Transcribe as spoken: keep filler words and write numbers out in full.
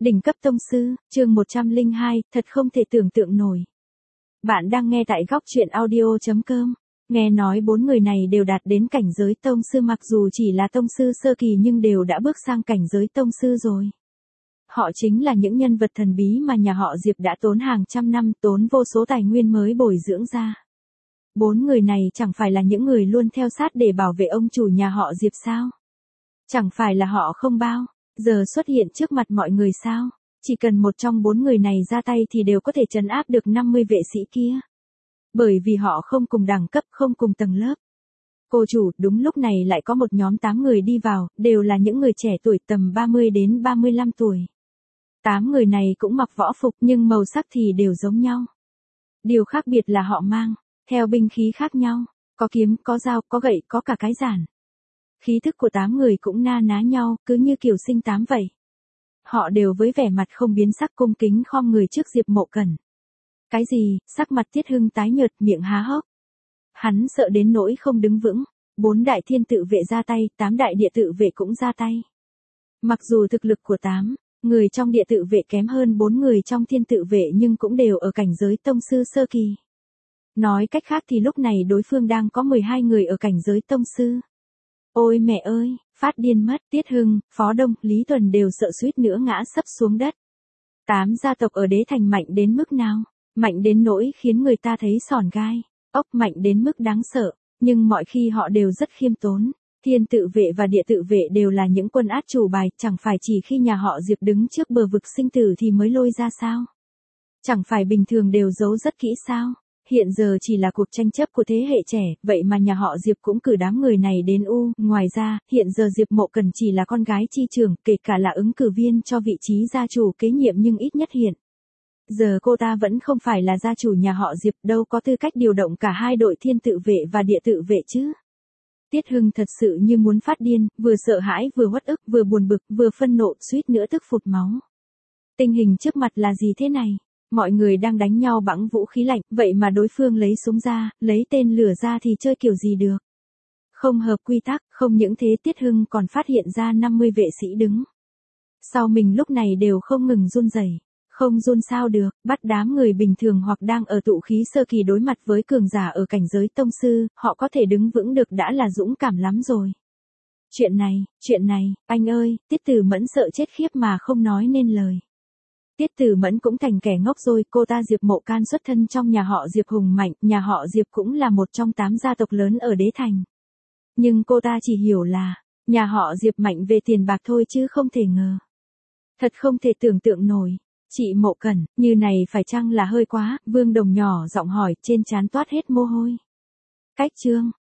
Đỉnh cấp tông sư, chương một trăm lẻ hai, thật không thể tưởng tượng nổi. Bạn đang nghe tại góc truyện audio chấm com. Nghe nói bốn người này đều đạt đến cảnh giới tông sư, mặc dù chỉ là tông sư sơ kỳ nhưng đều đã bước sang cảnh giới tông sư rồi. Họ chính là những nhân vật thần bí mà nhà họ Diệp đã tốn hàng trăm năm, tốn vô số tài nguyên mới bồi dưỡng ra. Bốn người này chẳng phải là những người luôn theo sát để bảo vệ ông chủ nhà họ Diệp sao? Chẳng phải là họ không bao giờ xuất hiện trước mặt mọi người sao? Chỉ cần một trong bốn người này ra tay thì đều có thể trấn áp được năm mươi vệ sĩ kia. Bởi vì họ không cùng đẳng cấp, không cùng tầng lớp. Cô chủ, đúng lúc này lại có một nhóm tám người đi vào, đều là những người trẻ tuổi tầm ba mươi đến ba mươi lăm tuổi. Tám người này cũng mặc võ phục nhưng màu sắc thì đều giống nhau. Điều khác biệt là họ mang theo binh khí khác nhau, có kiếm, có dao, có gậy, có cả cái giản. Khí thức của tám người cũng na ná nhau, cứ như kiểu sinh tám vậy. Họ đều với vẻ mặt không biến sắc cung kính khom người trước Diệp Mộ Cẩn. Cái gì? Sắc mặt Tiết Hưng tái nhợt, miệng há hốc. Hắn sợ đến nỗi không đứng vững. Bốn đại thiên tự vệ ra tay, tám đại địa tự vệ cũng ra tay. Mặc dù thực lực của tám người trong địa tự vệ kém hơn bốn người trong thiên tự vệ nhưng cũng đều ở cảnh giới tông sư sơ kỳ. Nói cách khác thì lúc này đối phương đang có mười hai người ở cảnh giới tông sư. Ôi mẹ ơi, phát điên mất. Tiết Hưng, Phó Đông, Lý Tuần đều sợ suýt nữa ngã sấp xuống đất. Tám gia tộc ở Đế Thành mạnh đến mức nào? Mạnh đến nỗi khiến người ta thấy sởn gai ốc, mạnh đến mức đáng sợ, nhưng mọi khi họ đều rất khiêm tốn. Thiên tự vệ và địa tự vệ đều là những quân át chủ bài, chẳng phải chỉ khi nhà họ Diệp đứng trước bờ vực sinh tử thì mới lôi ra sao? Chẳng phải bình thường đều giấu rất kỹ sao? Hiện giờ chỉ là cuộc tranh chấp của thế hệ trẻ, vậy mà nhà họ Diệp cũng cử đám người này đến u. Ngoài ra, hiện giờ Diệp Mộ Cẩn chỉ là con gái chi trưởng, kể cả là ứng cử viên cho vị trí gia chủ kế nhiệm nhưng ít nhất hiện giờ cô ta vẫn không phải là gia chủ nhà họ Diệp, đâu có tư cách điều động cả hai đội thiên tự vệ và địa tự vệ chứ. Tiết Hưng thật sự như muốn phát điên, vừa sợ hãi vừa uất ức, vừa buồn bực, vừa phân nộ, suýt nữa tức phụt máu. Tình hình trước mặt là gì thế này? Mọi người đang đánh nhau bằng vũ khí lạnh, vậy mà đối phương lấy súng ra, lấy tên lửa ra thì chơi kiểu gì được? Không hợp quy tắc, không những thế Tiết Hưng còn phát hiện ra năm mươi vệ sĩ đứng sau mình lúc này đều không ngừng run rẩy. Không run sao được, bắt đám người bình thường hoặc đang ở tụ khí sơ kỳ đối mặt với cường giả ở cảnh giới tông sư, họ có thể đứng vững được đã là dũng cảm lắm rồi. Chuyện này, chuyện này, anh ơi, Tiết Tử Mẫn sợ chết khiếp mà không nói nên lời. Tiết Tử Mẫn cũng thành kẻ ngốc rồi, cô ta Diệp Mộ Can xuất thân trong nhà họ Diệp hùng mạnh, nhà họ Diệp cũng là một trong tám gia tộc lớn ở Đế Thành. Nhưng cô ta chỉ hiểu là, nhà họ Diệp mạnh về tiền bạc thôi chứ không thể ngờ. Thật không thể tưởng tượng nổi. Chị Mộ Cẩn, như này phải chăng là hơi quá? Vương Đồng nhỏ giọng hỏi, trên trán toát hết mồ hôi. Cách chương,